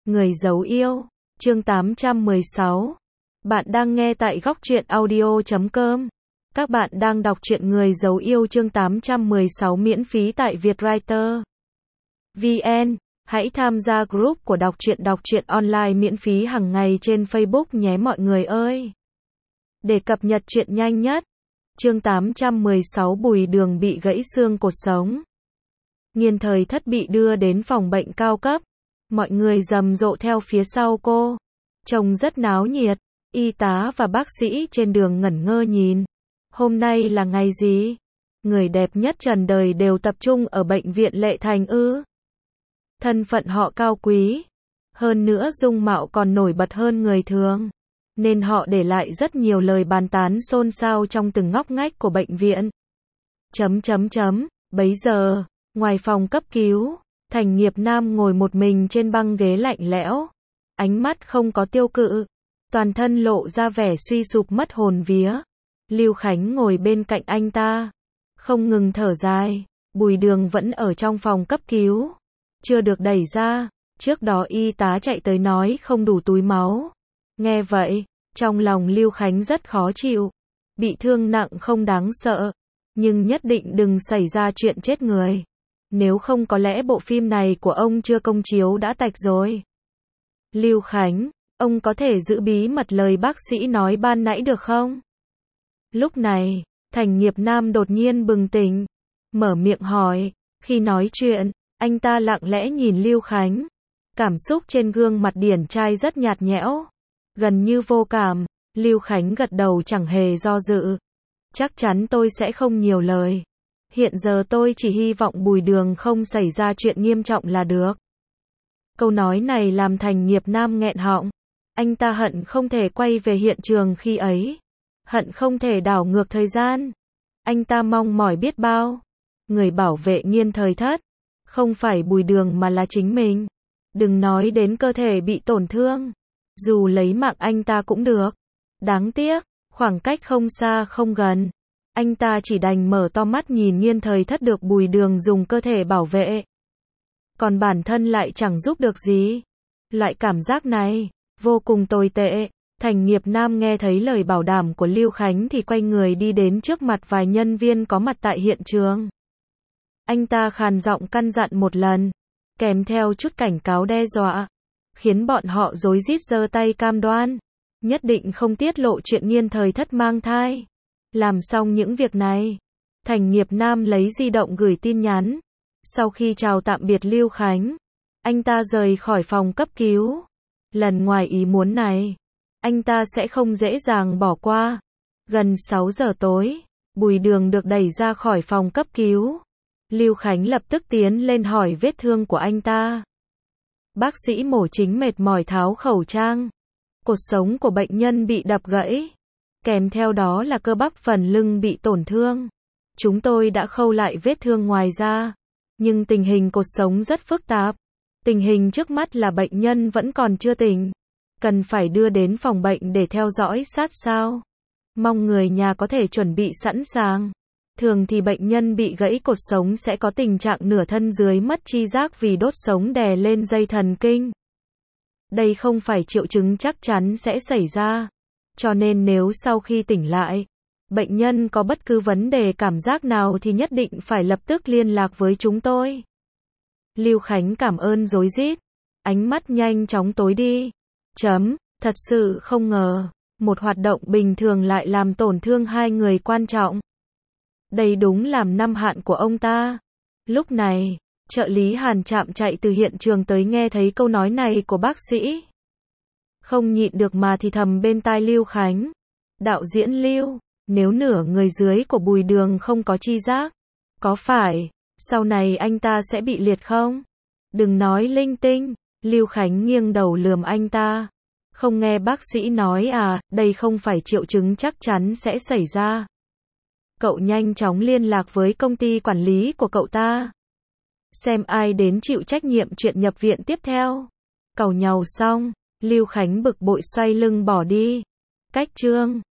Người giấu yêu, chương 816. Bạn đang nghe tại góc truyện audio.com. Các bạn đang đọc truyện Người giấu yêu chương 816 miễn phí tại Vietwriter VN. Hãy tham gia group của đọc truyện online miễn phí hàng ngày trên Facebook nhé mọi người ơi. Để cập nhật truyện nhanh nhất. Chương 816 Bùi Đường bị gãy xương cột sống. Nghiên Thời Thất bị đưa đến phòng bệnh cao cấp. Mọi người rầm rộ theo phía sau cô. Trông rất náo nhiệt. Y tá và bác sĩ trên đường ngẩn ngơ nhìn. Hôm nay là ngày gì? Người đẹp nhất trần đời đều tập trung ở bệnh viện Lệ Thành ư? Thân phận họ cao quý. Hơn nữa dung mạo còn nổi bật hơn người thường. Nên họ để lại rất nhiều lời bàn tán xôn xao trong từng ngóc ngách của bệnh viện. Bấy giờ, ngoài phòng cấp cứu, Thành Nghiệp Nam ngồi một mình trên băng ghế lạnh lẽo. Ánh mắt không có tiêu cự. Toàn thân lộ ra vẻ suy sụp mất hồn vía. Lưu Khánh ngồi bên cạnh anh ta. Không ngừng thở dài. Bùi Đường vẫn ở trong phòng cấp cứu. Chưa được đẩy ra. Trước đó y tá chạy tới nói không đủ túi máu. Nghe vậy, trong lòng Lưu Khánh rất khó chịu. Bị thương nặng không đáng sợ. Nhưng nhất định đừng xảy ra chuyện chết người. Nếu không có lẽ bộ phim này của ông chưa công chiếu đã tạch rồi. Lưu Khánh, ông có thể giữ bí mật lời bác sĩ nói ban nãy được không? Lúc này, Thành Nghiệp Nam đột nhiên bừng tỉnh. Mở miệng hỏi. Khi nói chuyện, anh ta lặng lẽ nhìn Lưu Khánh. Cảm xúc trên gương mặt điển trai rất nhạt nhẽo. Gần như vô cảm. Lưu Khánh gật đầu chẳng hề do dự. Chắc chắn tôi sẽ không nhiều lời. Hiện giờ tôi chỉ hy vọng Bùi Đường không xảy ra chuyện nghiêm trọng là được. Câu nói này làm Thành Nghiệp Nam nghẹn họng. Anh ta hận không thể quay về hiện trường khi ấy. Hận không thể đảo ngược thời gian. Anh ta mong mỏi biết bao. Người bảo vệ Nghiên Thời Thất. Không phải Bùi Đường mà là chính mình. Đừng nói đến cơ thể bị tổn thương. Dù lấy mạng anh ta cũng được. Đáng tiếc, khoảng cách không xa không gần. Anh ta chỉ đành mở to mắt nhìn Nghiên Thời Thất được Bùi Đường dùng cơ thể bảo vệ. Còn bản thân lại chẳng giúp được gì. Loại cảm giác này, vô cùng tồi tệ. Thành Nghiệp Nam nghe thấy lời bảo đảm của Lưu Khánh thì quay người đi đến trước mặt vài nhân viên có mặt tại hiện trường. Anh ta khàn giọng căn dặn một lần, kèm theo chút cảnh cáo đe dọa, khiến bọn họ rối rít giơ tay cam đoan, nhất định không tiết lộ chuyện Nghiên Thời Thất mang thai. Làm xong những việc này, Thành Nghiệp Nam lấy di động gửi tin nhắn. Sau khi chào tạm biệt Lưu Khánh, anh ta rời khỏi phòng cấp cứu. Lần ngoài ý muốn này, anh ta sẽ không dễ dàng bỏ qua. Gần 6 giờ tối, Bùi Đường được đẩy ra khỏi phòng cấp cứu. Lưu Khánh lập tức tiến lên hỏi vết thương của anh ta. Bác sĩ mổ chính mệt mỏi tháo khẩu trang. Cột sống của bệnh nhân bị đập gãy. Kèm theo đó là cơ bắp phần lưng bị tổn thương. Chúng tôi đã khâu lại vết thương ngoài da. Nhưng tình hình cột sống rất phức tạp. Tình hình trước mắt là bệnh nhân vẫn còn chưa tỉnh. Cần phải đưa đến phòng bệnh để theo dõi sát sao. Mong người nhà có thể chuẩn bị sẵn sàng. Thường thì bệnh nhân bị gãy cột sống sẽ có tình trạng nửa thân dưới mất tri giác vì đốt sống đè lên dây thần kinh. Đây không phải triệu chứng chắc chắn sẽ xảy ra. Cho nên nếu sau khi tỉnh lại, bệnh nhân có bất cứ vấn đề cảm giác nào thì nhất định phải lập tức liên lạc với chúng tôi. Lưu Khánh cảm ơn rối rít. Ánh mắt nhanh chóng tối đi. Thật sự không ngờ, một hoạt động bình thường lại làm tổn thương hai người quan trọng. Đây đúng làm năm hạn của ông ta. Lúc này, trợ lý Hàn Trạm chạy từ hiện trường tới nghe thấy câu nói này của bác sĩ. Không nhịn được mà thì thầm bên tai Lưu Khánh. Đạo diễn Lưu, nếu nửa người dưới của Bùi Đường không có tri giác, có phải, sau này anh ta sẽ bị liệt không? Đừng nói linh tinh. Lưu Khánh nghiêng đầu lườm anh ta. Không nghe bác sĩ nói à, đây không phải triệu chứng chắc chắn sẽ xảy ra. Cậu nhanh chóng liên lạc với công ty quản lý của cậu ta. Xem ai đến chịu trách nhiệm chuyện nhập viện tiếp theo. Càu nhàu xong, Lưu Khánh bực bội xoay lưng bỏ đi. Cách chương